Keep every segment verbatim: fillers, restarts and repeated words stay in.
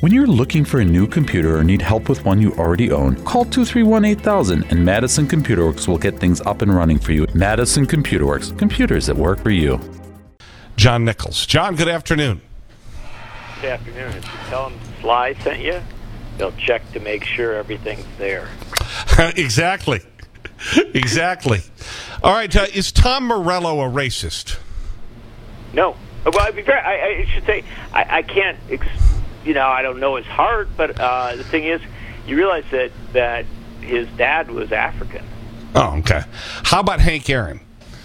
When you're looking for a new computer or need help with one you already own, call two three one, eight thousand and Madison Computer Works will get things up and running for you. Madison Computer Works, computers that work for you. John Nichols. John, good afternoon. Good afternoon. If you tell them Sly sent you, they'll check to make sure everything's there. Exactly. Exactly. All right, uh, is Tom Morello a racist? No. Well, I'd be fair, I, I should say, I, I can't, ex- you know, I don't know his heart, but uh, the thing is, you realize that, that his dad was African. Oh, okay. How about Hank Aaron?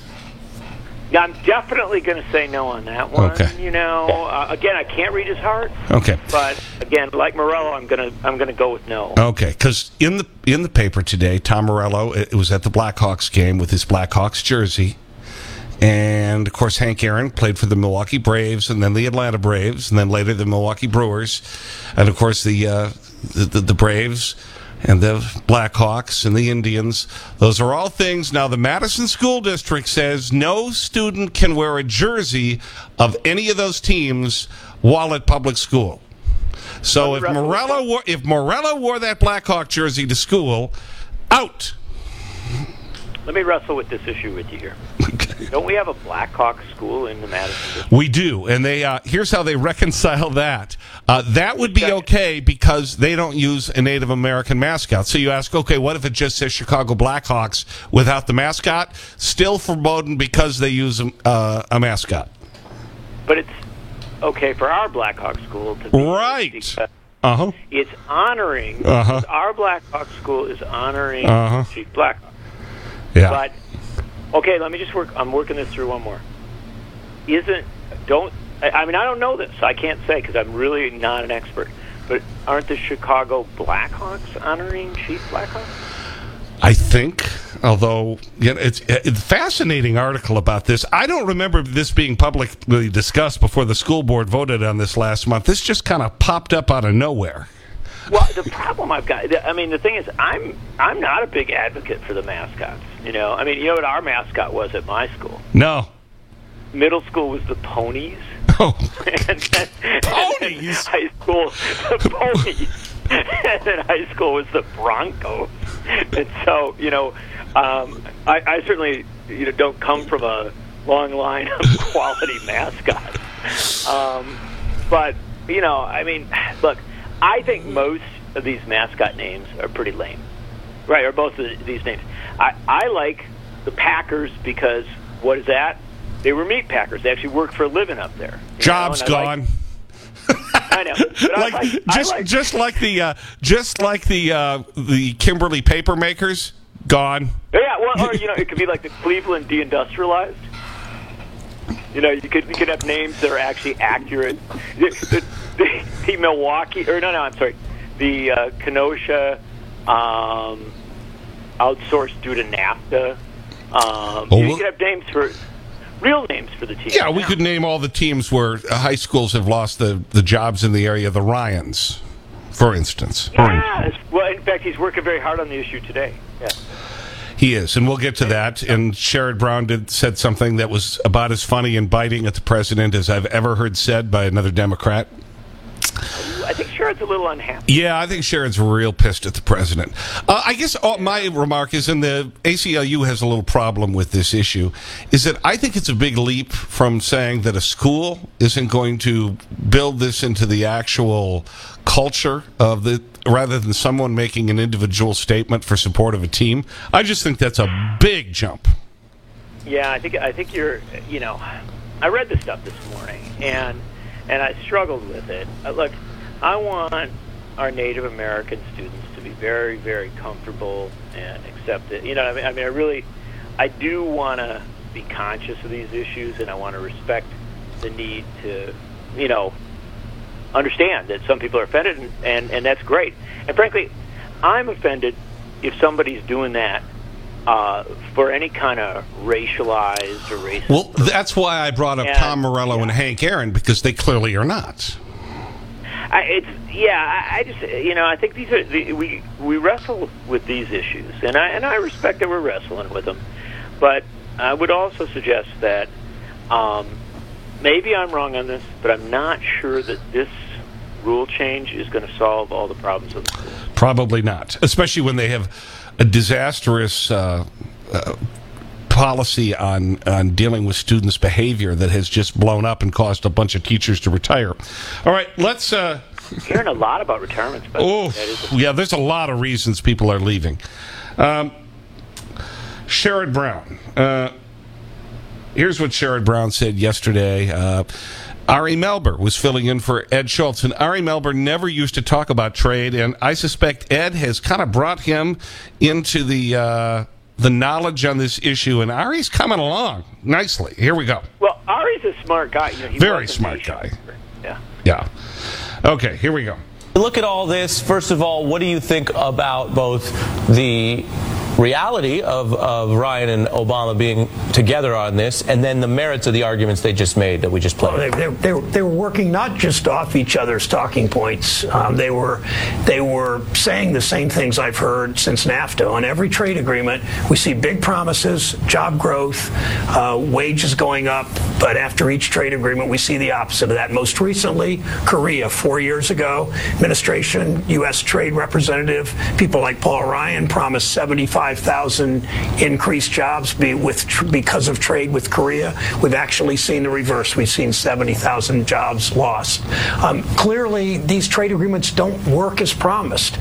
Now, I'm definitely going to say no on that one. Okay. You know, uh, again, I can't read his heart. Okay. But again, like Morello, I'm going to I'm going to go with no. Okay, because in the in the paper today, Tom Morello it was at the Blackhawks game with his Blackhawks jersey, and of course Hank Aaron played for the Milwaukee Braves, and then the Atlanta Braves, and then later the Milwaukee Brewers, and of course the uh, the, the, the Braves. And the Blackhawks and the Indians, those are all things. Now, the Madison School District says no student can wear a jersey of any of those teams while at public school. So if Morello wore, if Morello wore that Blackhawk jersey to school, out. Let me wrestle with this issue with you here. Don't we have a Blackhawk school in the Madison district? We do, and they uh, here's how they reconcile that. Uh, that would be okay because they don't use a Native American mascot. So you ask, okay, what if it just says Chicago Blackhawks without the mascot? Still forbidden because they use uh, a mascot. But it's okay for our Blackhawk school to be right. Uh-huh. It's honoring. Uh-huh. Our Blackhawk school is honoring uh-huh. Chief Blackhawk. Yeah. But okay, let me just work. I'm working this through one more. Isn't don't I, I mean I don't know this. So I can't say because I'm really not an expert. But aren't the Chicago Blackhawks honoring Chief Blackhawk? I think, although you know, it's, it's a fascinating article about this. I don't remember this being publicly discussed before the school board voted on this last month. This just kind of popped up out of nowhere. Well, the problem I've got, I mean, the thing is, I'm I'm not a big advocate for the mascots. You know, I mean, you know what our mascot was at my school? No. Middle school was the Ponies. Oh, and then, Ponies. And then high school, the Ponies. And then high school was the Broncos. And so, you know, um, I, I certainly, you know, don't come from a long line of quality mascots. Um, but you know, I mean, look. I think most of these mascot names are pretty lame, right? Or both of these names. I, I like the Packers because what is that? They were meat packers. They actually worked for a living up there. Job's I gone. Like, I know. But like, I like, just I like, just like the uh, just like the uh, the Kimberly paper makers gone. Yeah, well, or you know, it could be like the Cleveland deindustrialized. You know, you could you could have names that are actually accurate. The, the, the, the Milwaukee, or no, no, I'm sorry, the uh, Kenosha um, outsourced due to NAFTA. Um, oh, you well, could have names for real names for the teams. Yeah, we could name all the teams where high schools have lost the, the jobs in the area. The Ryans, for instance. Yes. Well, in fact, he's working very hard on the issue today. Yeah. He is, and we'll get to that. And Sherrod Brown did, said something that was about as funny and biting at the president as I've ever heard said by another Democrat. I think Sherrod's a little unhappy. Yeah, I think Sherrod's real pissed at the president. Uh, I guess all, my remark is, and the A C L U has a little problem with this issue, is that I think it's a big leap from saying that a school isn't going to build this into the actual culture of the, rather than someone making an individual statement for support of a team. I just think that's a big jump. Yeah, I think I think you're, you know, I read this stuff this morning, and and I struggled with it. Uh, look, I want our Native American students to be very, very comfortable and accept it. You know, I mean, I mean, I really, I do want to be conscious of these issues, and I want to respect the need to, you know, understand that some people are offended, and, and, and that's great. And frankly, I'm offended if somebody's doing that uh, for any kind of racialized or racist. Well, that's why I brought up and, Tom Morello yeah. and Hank Aaron, because they clearly are not. I, it's yeah. I, I just you know I think these are the, we we wrestle with these issues, and I and I respect that we're wrestling with them, but I would also suggest that um, maybe I'm wrong on this, but I'm not sure that this rule change is going to solve all the problems of the schools. Probably not, especially when they have a disastrous uh, uh, policy on, on dealing with students' behavior that has just blown up and caused a bunch of teachers to retire. All right, let's... Uh, Hearing a lot about retirements. But oh, yeah, there's a lot of reasons people are leaving. Um, Sherrod Brown. Uh, here's what Sherrod Brown said yesterday. Uh, Ari Melber was filling in for Ed Schultz, and Ari Melber never used to talk about trade, and I suspect Ed has kind of brought him into the uh, the knowledge on this issue, and Ari's coming along nicely. Here we go. Well, Ari's a smart guy. You know, he Very smart guy. Yeah. Yeah. Okay, here we go. Look at all this. First of all, what do you think about both the reality of, of Ryan and Obama being together on this, and then the merits of the arguments they just made that we just played? Well, they, they, they were working not just off each other's talking points. Um, they were they were saying the same things I've heard since NAFTA. On every trade agreement, we see big promises, job growth, uh, wages going up, but after each trade agreement, we see the opposite of that. Most recently, Korea, four years ago, administration, U S Trade Representative, people like Paul Ryan promised seventy-five thousand increased jobs be with tr because of trade with Korea. We've actually seen the reverse. We've seen seventy thousand jobs lost. Um, clearly, these trade agreements don't work as promised.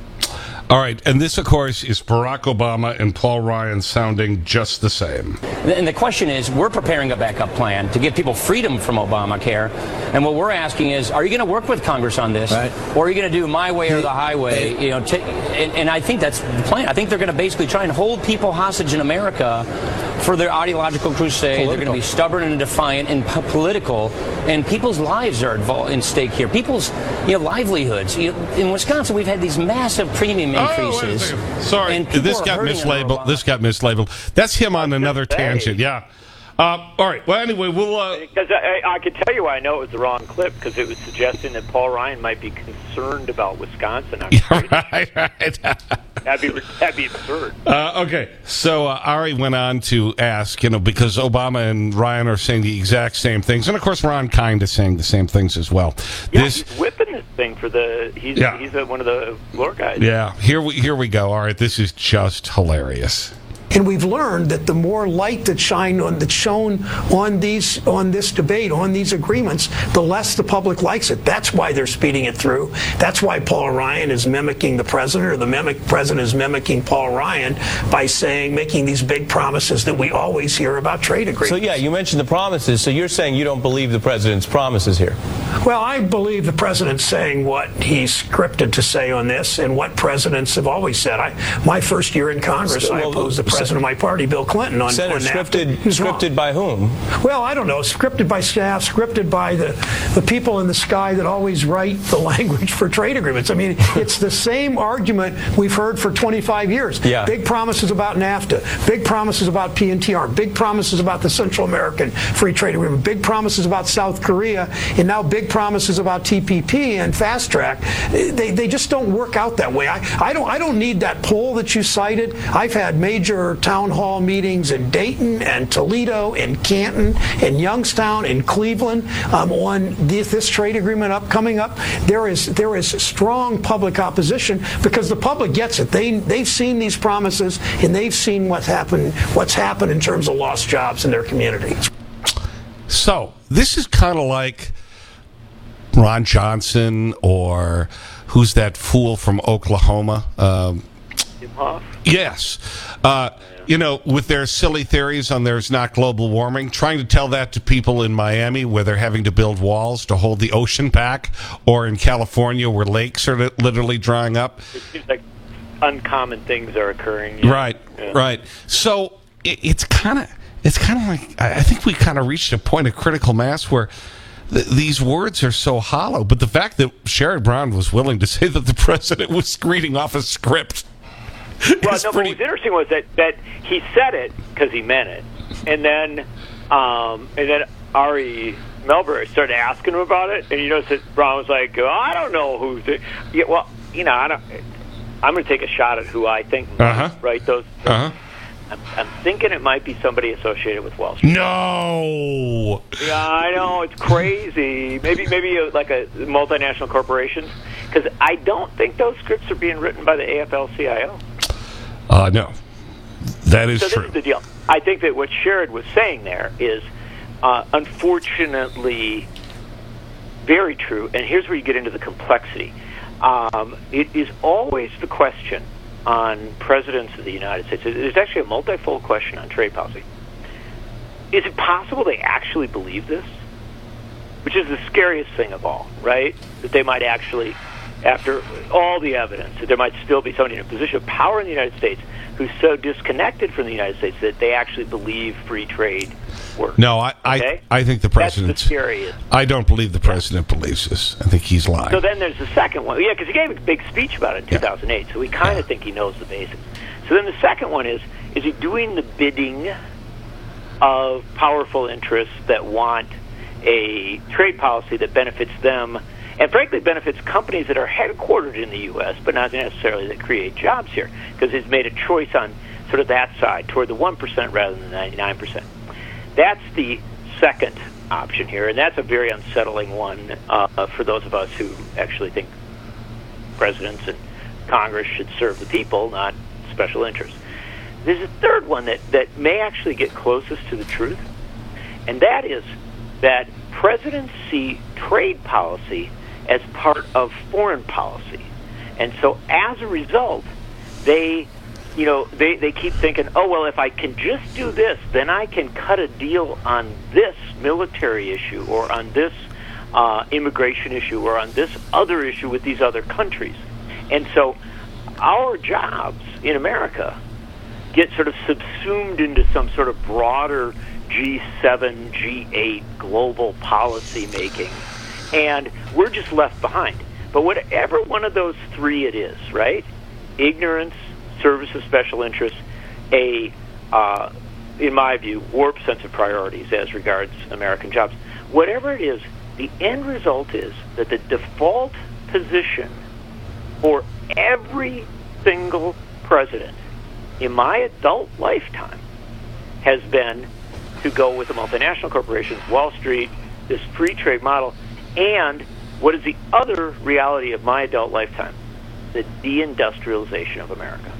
All right, and this, of course, is Barack Obama and Paul Ryan sounding just the same. And the question is, we're preparing a backup plan to give people freedom from Obamacare. And what we're asking is, are you going to work with Congress on this? Right. Or are you going to do my way or the highway? You know, t and, and I think that's the plan. I think they're going to basically try and hold people hostage in America for their ideological crusade. Political. They're going to be stubborn and defiant and political. And people's lives are involved in stake here. People's you know, livelihoods. You know, in Wisconsin, we've had these massive premium increases. Oh, Sorry, this got mislabeled. This got mislabeled. That's him on another tangent. Yeah. Uh, all right. Well, anyway, we'll. Uh... Because I, I could tell you why I know it was the wrong clip, because it was suggesting that Paul Ryan might be concerned about Wisconsin. Yeah, right, right. That'd be that'd be absurd. Uh, okay, so uh, Ari went on to ask, you know, because Obama and Ryan are saying the exact same things, and of course Ron kind of saying the same things as well. Yeah, this, he's whipping this thing for the. He's yeah. he's a, one of the floor guys. Yeah, here we here we go. All right, this is just hilarious. And we've learned that the more light that's shine on that's shown on these on this debate, on these agreements, the less the public likes it. That's why they're speeding it through. That's why Paul Ryan is mimicking the president, or the mimic president is mimicking Paul Ryan by saying, making these big promises that we always hear about trade agreements. So yeah, you mentioned the promises. So you're saying you don't believe the president's promises here? Well, I believe the president's saying what he's scripted to say on this, and what presidents have always said. I, my first year in Congress, so, well, I opposed the president of my party, Bill Clinton, on, Senator, on scripted, scripted by whom? Well, I don't know. Scripted by staff, scripted by the, the people in the sky that always write the language for trade agreements. I mean, it's the same argument we've heard for twenty-five years. Yeah. Big promises about NAFTA, big promises about P N T R, big promises about the Central American Free Trade Agreement, big promises about South Korea, and now big promises about T P P and Fast Track. They, they just don't work out that way. I, I, don't, I don't need that poll that you cited. I've had major town hall meetings in Dayton and Toledo and Canton and Youngstown and Cleveland um, on this, this trade agreement up coming up. There is there is strong public opposition because the public gets it. They they've seen these promises, and they've seen what's happened what's happened in terms of lost jobs in their communities. So this is kind of like Ron Johnson, or who's that fool from Oklahoma? Um, Tim Hoff? Yes. Uh, you know, with their silly theories on there's not global warming, trying to tell that to people in Miami where they're having to build walls to hold the ocean back, or in California where lakes are literally drying up. It seems like uncommon things are occurring. Yeah. Right, yeah. right. So it, it's kind of it's kind of like, I think we kind of reached a point of critical mass where th these words are so hollow. But the fact that Sherrod Brown was willing to say that the president was reading off a script. Well, no, but what's interesting was that, that he said it because he meant it, and then um, and then Ari Melber started asking him about it, and you know, said Brown was like, oh, I don't know who's it. Yeah, well, you know, I don't. I'm going to take a shot at who I think, uh-huh. right? Those. Uh-huh. I'm, I'm thinking it might be somebody associated with Wall Street. No. Yeah, I know, it's crazy. Maybe maybe a, like a multinational corporation, because I don't think those scripts are being written by the A F L C I O. Uh, no, that is so true. This is the deal. I think that what Sherrod was saying there is, uh, unfortunately, very true. And here's where you get into the complexity. Um, it is always the question on presidents of the United States. There's actually a multifold question on trade policy. Is it possible they actually believe this? Which is the scariest thing of all, right? That they might actually, after all the evidence, that there might still be somebody in a position of power in the United States who's so disconnected from the United States that they actually believe free trade works. No, I, okay? I, I think the president. That's the scariest. I don't believe the president yeah. believes this. I think he's lying. So then there's the second one. Yeah, because he gave a big speech about it in two thousand eight, yeah. so we kind of yeah. think he knows the basics. So then the second one is, is he doing the bidding of powerful interests that want a trade policy that benefits them and frankly benefits companies that are headquartered in the U S, but not necessarily that create jobs here, because he's made a choice on sort of that side, toward the one percent rather than the ninety-nine percent. That's the second option here, and that's a very unsettling one uh, for those of us who actually think presidents and Congress should serve the people, not special interests. There's a third one that, that may actually get closest to the truth, and that is that presidents see trade policy as part of foreign policy. And so as a result, they, you know, they, they keep thinking, oh, well, if I can just do this, then I can cut a deal on this military issue or on this uh, immigration issue or on this other issue with these other countries. And so our jobs in America get sort of subsumed into some sort of broader G seven, G eight global policy making, and we're just left behind. But whatever one of those three it is, right? Ignorance, service of special interests, a, uh, in my view, warped sense of priorities as regards American jobs. Whatever it is, the end result is that the default position for every single president in my adult lifetime has been to go with the multinational corporations, Wall Street, this free trade model, and what is the other reality of my adult lifetime? The deindustrialization of America.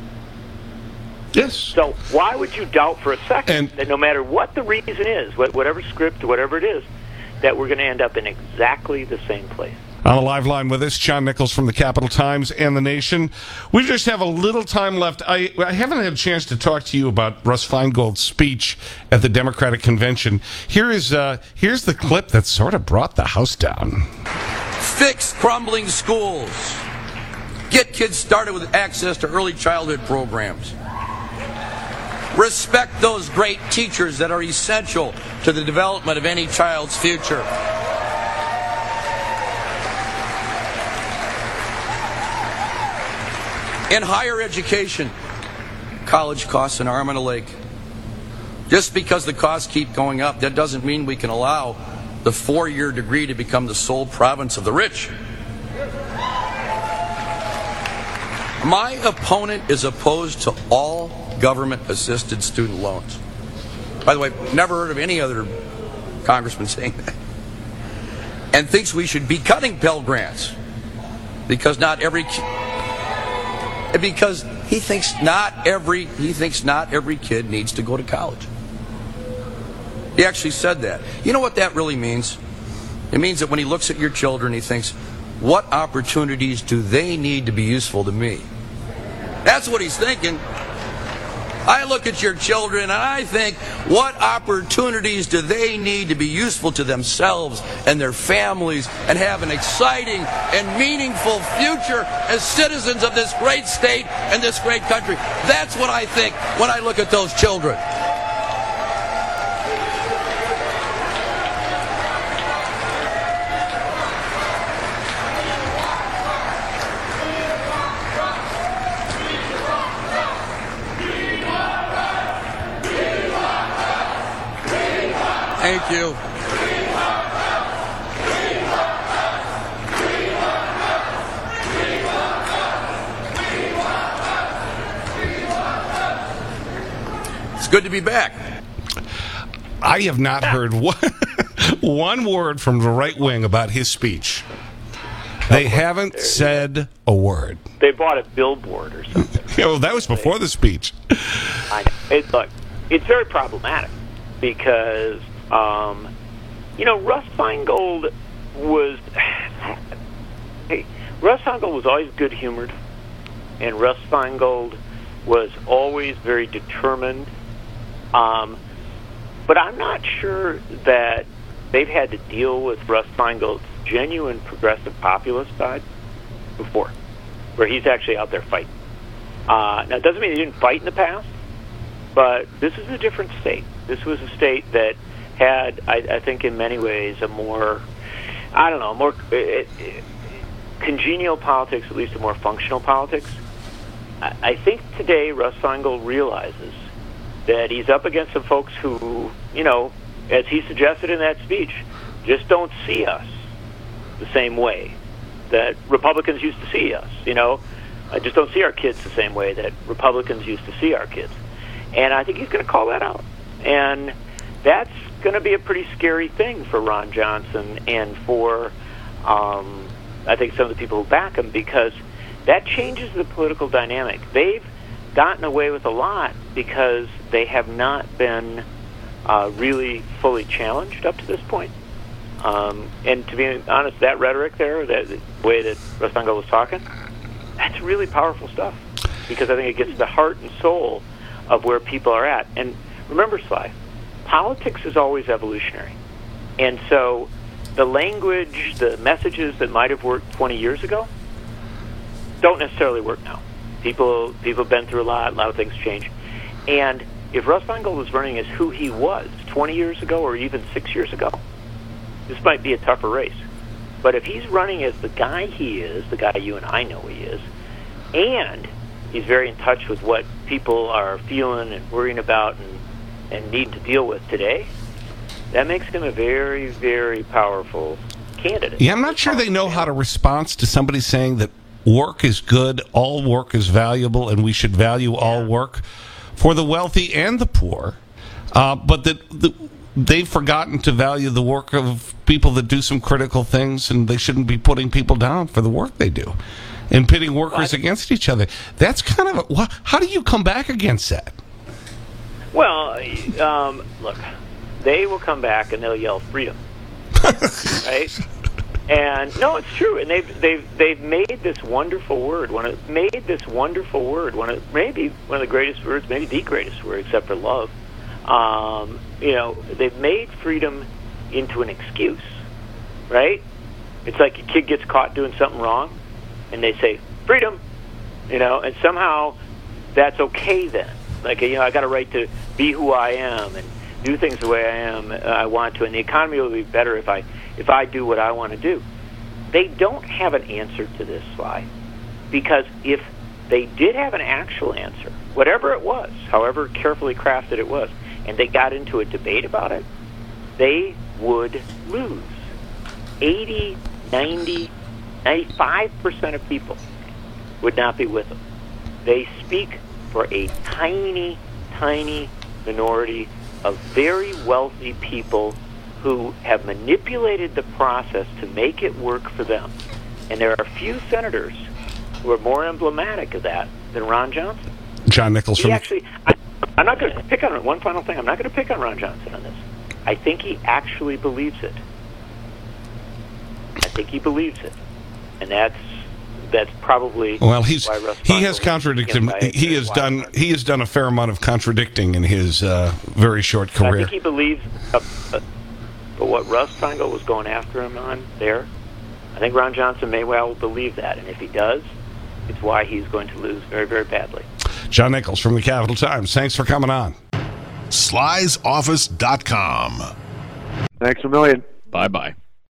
Yes. So why would you doubt for a second and, that no matter what the reason is, whatever script, whatever it is, that we're going to end up in exactly the same place? On the live line with us, John Nichols from the Capital Times and The Nation. We just have a little time left. I, I haven't had a chance to talk to you about Russ Feingold's speech at the Democratic Convention. Here is uh, here's the clip that sort of brought the house down. Fix crumbling schools. Get kids started with access to early childhood programs. Respect those great teachers that are essential to the development of any child's future. In higher education, college costs an arm and a leg. Just because the costs keep going up, that doesn't mean we can allow the four-year degree to become the sole province of the rich. My opponent is opposed to all government-assisted student loans. By the way, never heard of any other congressman saying that. And thinks we should be cutting Pell Grants because not every... Because he thinks not every he thinks not every kid needs to go to college. He actually said that. You know what that really means? It means that when he looks at your children, he thinks, what opportunities do they need to be useful to me? That's what he's thinking. I look at your children and I think, what opportunities do they need to be useful to themselves and their families and have an exciting and meaningful future as citizens of this great state and this great country? That's what I think when I look at those children. Thank you. good to be back. I have not heard one, one word from the right wing about his speech. They haven't said a word. They bought a billboard or something. Yeah, well, that was before the speech. I know. It, look, it's very problematic because, um, you know, Russ Feingold was... hey, Russ Feingold was always good-humored, and Russ Feingold was always very determined. Um, but I'm not sure that they've had to deal with Russ Feingold's genuine progressive populist side before, where he's actually out there fighting. Uh, now, it doesn't mean he didn't fight in the past, but this is a different state. This was a state that had, I, I think, in many ways, a more, I don't know, more it, it, congenial politics, at least a more functional politics. I, I think today Russ Feingold realizes that he's up against some folks who, you know, as he suggested in that speech, just don't see us the same way that Republicans used to see us, you know. I just don't see our kids the same way that Republicans used to see our kids. And I think he's going to call that out. And that's going to be a pretty scary thing for Ron Johnson and for, um, I think, some of the people who back him, because that changes the political dynamic. They've gotten away with a lot because they have not been uh, really fully challenged up to this point. Um, and to be honest, that rhetoric there, that the way that Russ Feingold was talking, that's really powerful stuff, because I think it gets to the heart and soul of where people are at. And remember, Sly, politics is always evolutionary. And so the language, the messages that might have worked twenty years ago don't necessarily work now. People people have been through a lot, a lot of things change. And if Russ Feingold was running as who he was twenty years ago or even six years ago, this might be a tougher race. But if he's running as the guy he is, the guy you and I know he is, and he's very in touch with what people are feeling and worrying about and, and need to deal with today, that makes him a very, very powerful candidate. Yeah, I'm not sure they know how to respond to somebody saying that work is good, all work is valuable, and we should value all work for the wealthy and the poor, uh, but that the, they've forgotten to value the work of people that do some critical things, and they shouldn't be putting people down for the work they do and pitting workers against each other. That's kind of a, how do you come back against that? Well, um, look, they will come back and they'll yell freedom, right? And no, it's true. And they've they've they've made this wonderful word. One of made this wonderful word. One of maybe one of the greatest words, maybe the greatest word, except for love. Um, you know, they've made freedom into an excuse, right? It's like a kid gets caught doing something wrong, and they say freedom, you know, and somehow that's okay then. Like, you know, I got a right to be who I am and do things the way I am, uh, I want to, and the economy will be better if I if I do what I want to do. They don't have an answer to this, Sly, because if they did have an actual answer, whatever it was, however carefully crafted it was, and they got into a debate about it, they would lose. eighty, ninety, ninety-five percent of people would not be with them. They speak for a tiny, tiny minority of very wealthy people who have manipulated the process to make it work for them. And there are few senators who are more emblematic of that than Ron Johnson. John Nichols he from... Actually, I, I'm not going to pick on one final thing. I'm not going to pick on Ron Johnson on this. I think he actually believes it. I think he believes it. And that's that's probably well, he's why Russ he has contradicted. He has done he has done a fair amount of contradicting in his uh, very short career. I think he believes. Uh, uh, but what Russ Feingold was going after him on there, I think Ron Johnson may well believe that, and if he does, it's why he's going to lose very, very badly. John Nichols from the Capital Times. Thanks for coming on. Slys Office dot com. Thanks a million. Bye bye.